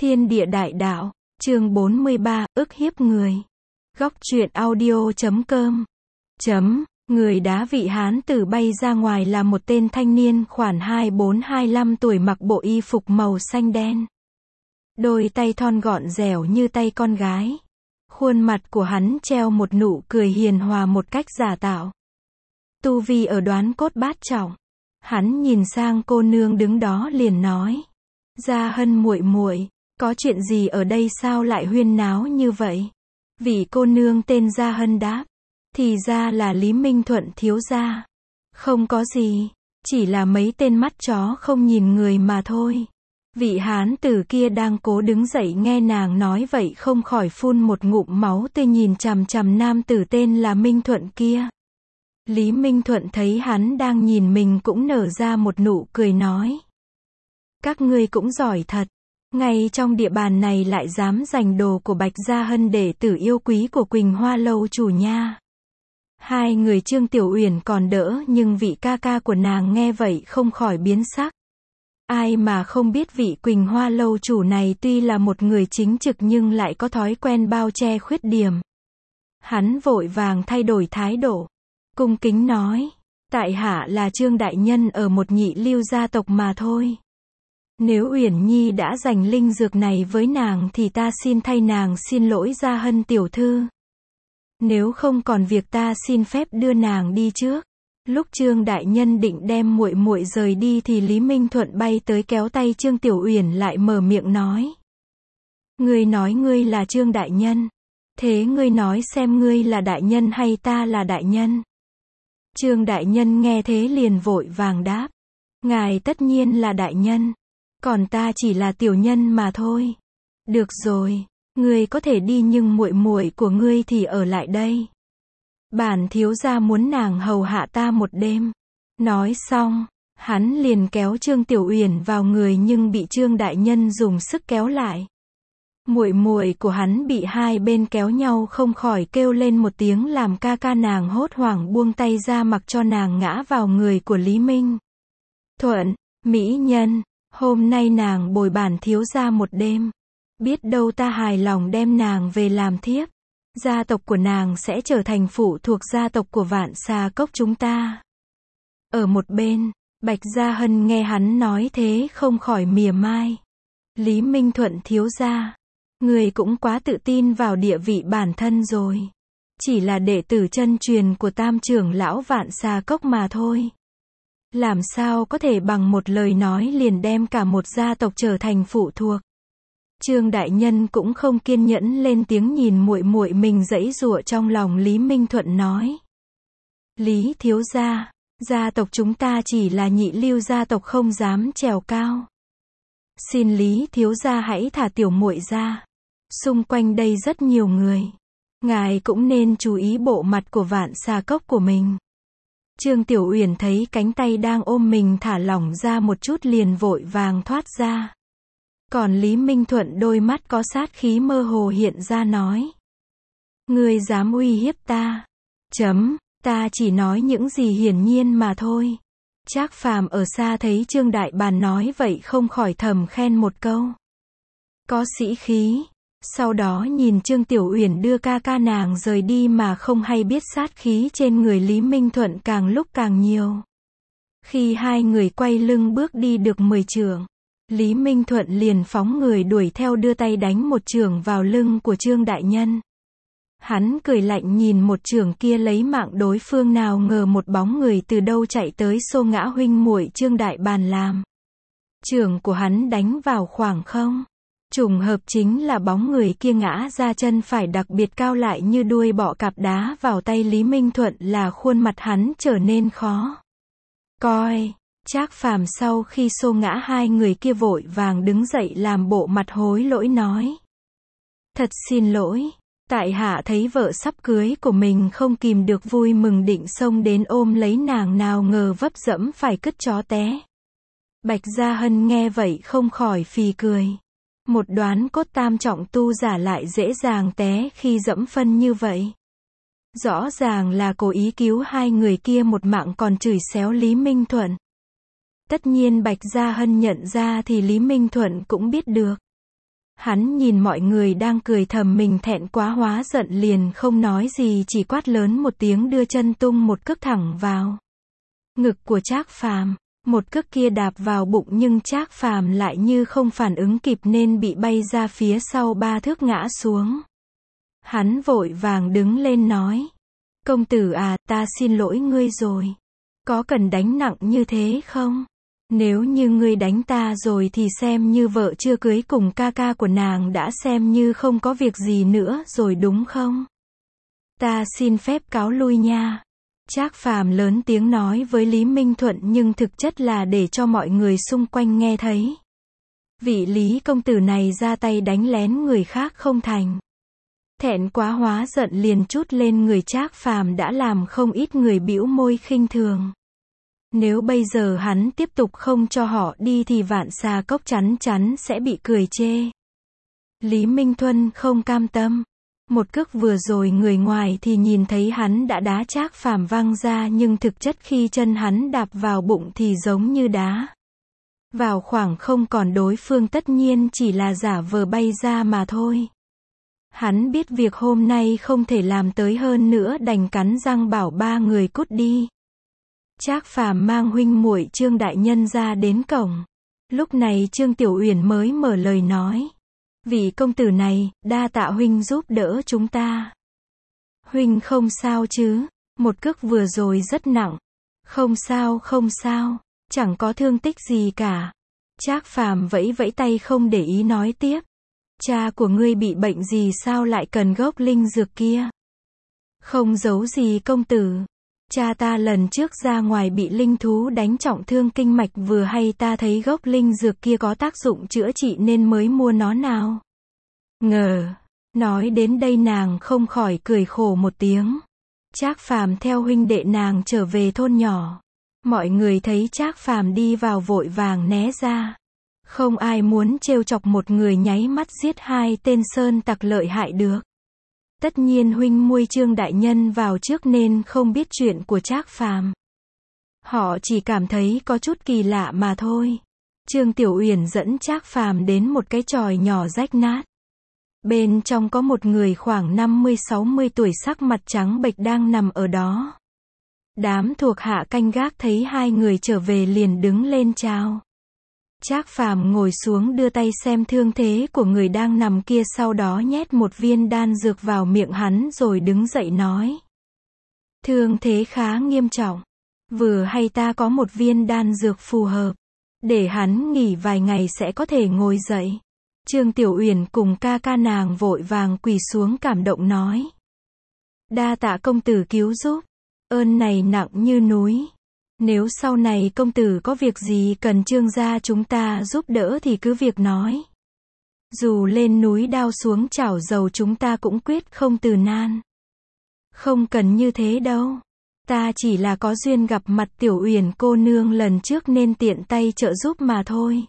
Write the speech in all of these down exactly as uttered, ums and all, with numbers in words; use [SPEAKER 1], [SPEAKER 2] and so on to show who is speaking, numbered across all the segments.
[SPEAKER 1] Thiên địa đại đạo, chương bốn mươi ba, ức hiếp người. Góc truyện audio chấm com. Chấm, người đá vị hán tử bay ra ngoài là một tên thanh niên khoảng hai mươi bốn hai mươi lăm tuổi mặc bộ y phục màu xanh đen. Đôi tay thon gọn dẻo như tay con gái. Khuôn mặt của hắn treo một nụ cười hiền hòa một cách giả tạo. Tu vi ở đoán cốt bát trọng. Hắn nhìn sang cô nương đứng đó liền nói: "Gia Hân muội muội, có chuyện gì ở đây sao lại huyên náo như vậy?" Vị cô nương tên Gia Hân đáp: "Thì ra là Lý Minh Thuận thiếu gia." "Không có gì, chỉ là mấy tên mắt chó không nhìn người mà thôi." Vị hán tử kia đang cố đứng dậy nghe nàng nói vậy không khỏi phun một ngụm máu tươi nhìn chằm chằm nam tử tên là Minh Thuận kia. Lý Minh Thuận thấy hắn đang nhìn mình cũng nở ra một nụ cười nói: "Các ngươi cũng giỏi thật, ngay trong địa bàn này lại dám giành đồ của Bạch Gia Hân đệ tử yêu quý của Quỳnh Hoa Lâu chủ nha." Hai người Trương Tiểu Uyển còn đỡ nhưng vị ca ca của nàng nghe vậy không khỏi biến sắc. Ai mà không biết vị Quỳnh Hoa Lâu chủ này tuy là một người chính trực nhưng lại có thói quen bao che khuyết điểm. Hắn vội vàng thay đổi thái độ, cung kính nói: "Tại hạ là Trương đại nhân ở một nhị lưu gia tộc mà thôi. Nếu Uyển Nhi đã dành linh dược này với nàng thì ta xin thay nàng xin lỗi Gia Hân tiểu thư. Nếu không còn việc ta xin phép đưa nàng đi trước." Lúc Trương đại nhân định đem muội muội rời đi thì Lý Minh Thuận bay tới kéo tay Trương Tiểu Uyển lại mở miệng nói: "Ngươi nói ngươi là Trương đại nhân, thế ngươi nói xem ngươi là đại nhân hay ta là đại nhân?" Trương đại nhân nghe thế liền vội vàng đáp: "Ngài tất nhiên là đại nhân, còn ta chỉ là tiểu nhân mà thôi." "Được rồi, ngươi có thể đi nhưng muội muội của ngươi thì ở lại đây. Bản thiếu gia muốn nàng hầu hạ ta một đêm." Nói xong, hắn liền kéo Trương Tiểu Uyển vào người nhưng bị Trương đại nhân dùng sức kéo lại. Muội muội của hắn bị hai bên kéo nhau không khỏi kêu lên một tiếng làm ca ca nàng hốt hoảng buông tay ra mặc cho nàng ngã vào người của Lý Minh Thuận. "Mỹ nhân, hôm nay nàng bồi bản thiếu gia một đêm. Biết đâu ta hài lòng đem nàng về làm thiếp. Gia tộc của nàng sẽ trở thành phụ thuộc gia tộc của Vạn Xà Cốc chúng ta." Ở một bên, Bạch Gia Hân nghe hắn nói thế không khỏi mỉa mai: "Lý Minh Thuận thiếu gia, người cũng quá tự tin vào địa vị bản thân rồi. Chỉ là đệ tử chân truyền của Tam trưởng lão Vạn Xà Cốc mà thôi. Làm sao có thể bằng một lời nói liền đem cả một gia tộc trở thành phụ thuộc?" Trương đại nhân cũng không kiên nhẫn lên tiếng nhìn muội muội mình giãy giụa trong lòng Lý Minh Thuận nói: "Lý thiếu gia, gia tộc chúng ta chỉ là nhị lưu gia tộc không dám trèo cao. Xin Lý thiếu gia hãy thả tiểu muội ra. Xung quanh đây rất nhiều người. Ngài cũng nên chú ý bộ mặt của Vạn Xà Cốc của mình." Trương Tiểu Uyển thấy cánh tay đang ôm mình thả lỏng ra một chút liền vội vàng thoát ra. Còn Lý Minh Thuận đôi mắt có sát khí mơ hồ hiện ra nói: "Ngươi dám uy hiếp ta? Chấm, ta chỉ nói những gì hiển nhiên mà thôi." Trác Phàm ở xa thấy Trương đại bàn nói vậy không khỏi thầm khen một câu: "Có sĩ khí." Sau đó nhìn Trương Tiểu Uyển đưa ca ca nàng rời đi mà không hay biết sát khí trên người Lý Minh Thuận càng lúc càng nhiều. Khi hai người quay lưng bước đi được mười trượng, Lý Minh Thuận liền phóng người đuổi theo đưa tay đánh một chưởng vào lưng của Trương đại nhân. Hắn cười lạnh nhìn một chưởng kia lấy mạng đối phương nào ngờ một bóng người từ đâu chạy tới xô ngã huynh muội Trương đại bàn làm. Chưởng của hắn đánh vào khoảng không. Trùng hợp chính là bóng người kia ngã ra chân phải đặc biệt cao lại như đuôi bọ cạp đá vào tay Lý Minh Thuận là khuôn mặt hắn trở nên khó coi. Trác Phàm sau khi xô ngã hai người kia vội vàng đứng dậy làm bộ mặt hối lỗi nói: "Thật xin lỗi, tại hạ thấy vợ sắp cưới của mình không kìm được vui mừng định xông đến ôm lấy nàng nào ngờ vấp dẫm phải cứt chó té." Bạch Gia Hân nghe vậy không khỏi phì cười. Một đoán cốt tam trọng tu giả lại dễ dàng té khi dẫm phân như vậy. Rõ ràng là cố ý cứu hai người kia một mạng còn chửi xéo Lý Minh Thuận. Tất nhiên Bạch Gia Hân nhận ra thì Lý Minh Thuận cũng biết được. Hắn nhìn mọi người đang cười thầm mình thẹn quá hóa giận liền không nói gì, chỉ quát lớn một tiếng đưa chân tung một cước thẳng vào ngực của Trác Phàm. Một cước kia đạp vào bụng nhưng Trác Phàm lại như không phản ứng kịp nên bị bay ra phía sau ba thước ngã xuống. Hắn vội vàng đứng lên nói: "Công tử à, ta xin lỗi ngươi rồi. Có cần đánh nặng như thế không? Nếu như ngươi đánh ta rồi thì xem như vợ chưa cưới cùng ca ca của nàng đã xem như không có việc gì nữa rồi đúng không? Ta xin phép cáo lui nha." Trác Phàm lớn tiếng nói với Lý Minh Thuận nhưng thực chất là để cho mọi người xung quanh nghe thấy. Vị Lý công tử này ra tay đánh lén người khác không thành. Thẹn quá hóa giận liền trút lên người Trác Phàm đã làm không ít người bĩu môi khinh thường. Nếu bây giờ hắn tiếp tục không cho họ đi thì Vạn Xà Cốc chắn chắn sẽ bị cười chê. Lý Minh Thuận không cam tâm. Một cước vừa rồi người ngoài thì nhìn thấy hắn đã đá Trác Phàm văng ra nhưng thực chất khi chân hắn đạp vào bụng thì giống như đá vào khoảng không, còn đối phương tất nhiên chỉ là giả vờ bay ra mà thôi. Hắn biết việc hôm nay không thể làm tới hơn nữa đành cắn răng bảo ba người cút đi. Trác Phàm mang huynh muội Trương đại nhân ra đến cổng. Lúc này Trương Tiểu Uyển mới mở lời nói: "Vị công tử này, đa tạ huynh giúp đỡ chúng ta. Huynh không sao chứ? Một cước vừa rồi rất nặng." "Không sao, không sao, chẳng có thương tích gì cả." Trác Phàm vẫy vẫy tay không để ý nói tiếp: "Cha của ngươi bị bệnh gì sao lại cần gốc linh dược kia?" "Không giấu gì công tử. Cha ta lần trước ra ngoài bị linh thú đánh trọng thương kinh mạch, vừa hay ta thấy gốc linh dược kia có tác dụng chữa trị nên mới mua nó nào." Ngờ. Nói đến đây nàng không khỏi cười khổ một tiếng. Trác Phàm theo huynh đệ nàng trở về thôn nhỏ. Mọi người thấy Trác Phàm đi vào vội vàng né ra. Không ai muốn trêu chọc một người nháy mắt giết hai tên sơn tặc lợi hại được. Tất nhiên huynh muội Trương đại nhân vào trước nên không biết chuyện của Trác Phàm. Họ chỉ cảm thấy có chút kỳ lạ mà thôi. Trương Tiểu Uyển dẫn Trác Phàm đến một cái chòi nhỏ rách nát. Bên trong có một người khoảng năm mươi sáu mươi tuổi sắc mặt trắng bệch đang nằm ở đó. Đám thuộc hạ canh gác thấy hai người trở về liền đứng lên chào. Trác Phàm ngồi xuống đưa tay xem thương thế của người đang nằm kia, sau đó nhét một viên đan dược vào miệng hắn rồi đứng dậy nói: "Thương thế khá nghiêm trọng. Vừa hay ta có một viên đan dược phù hợp. Để hắn nghỉ vài ngày sẽ có thể ngồi dậy." Trương Tiểu Uyển cùng ca ca nàng vội vàng quỳ xuống cảm động nói: "Đa tạ công tử cứu giúp. Ơn này nặng như núi. Nếu sau này công tử có việc gì cần Trương gia chúng ta giúp đỡ thì cứ việc nói. Dù lên núi đao xuống chảo dầu chúng ta cũng quyết không từ nan." "Không cần như thế đâu. Ta chỉ là có duyên gặp mặt Tiểu Uyển cô nương lần trước nên tiện tay trợ giúp mà thôi."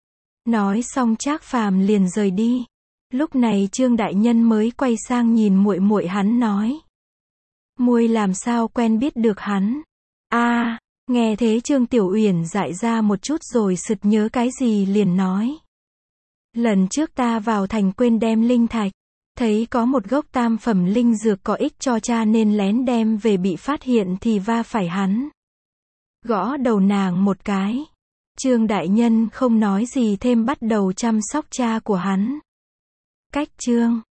[SPEAKER 1] Nói xong Trác Phàm liền rời đi. Lúc này Trương đại nhân mới quay sang nhìn muội muội hắn nói: "Muội làm sao quen biết được hắn?" A, à, nghe thế Trương Tiểu Uyển dại ra một chút rồi sực nhớ cái gì liền nói: "Lần trước ta vào thành quên đem linh thạch, thấy có một gốc tam phẩm linh dược có ích cho cha nên lén đem về, bị phát hiện thì va phải hắn." Gõ đầu nàng một cái. Trương đại nhân không nói gì thêm bắt đầu chăm sóc cha của hắn. Cách chương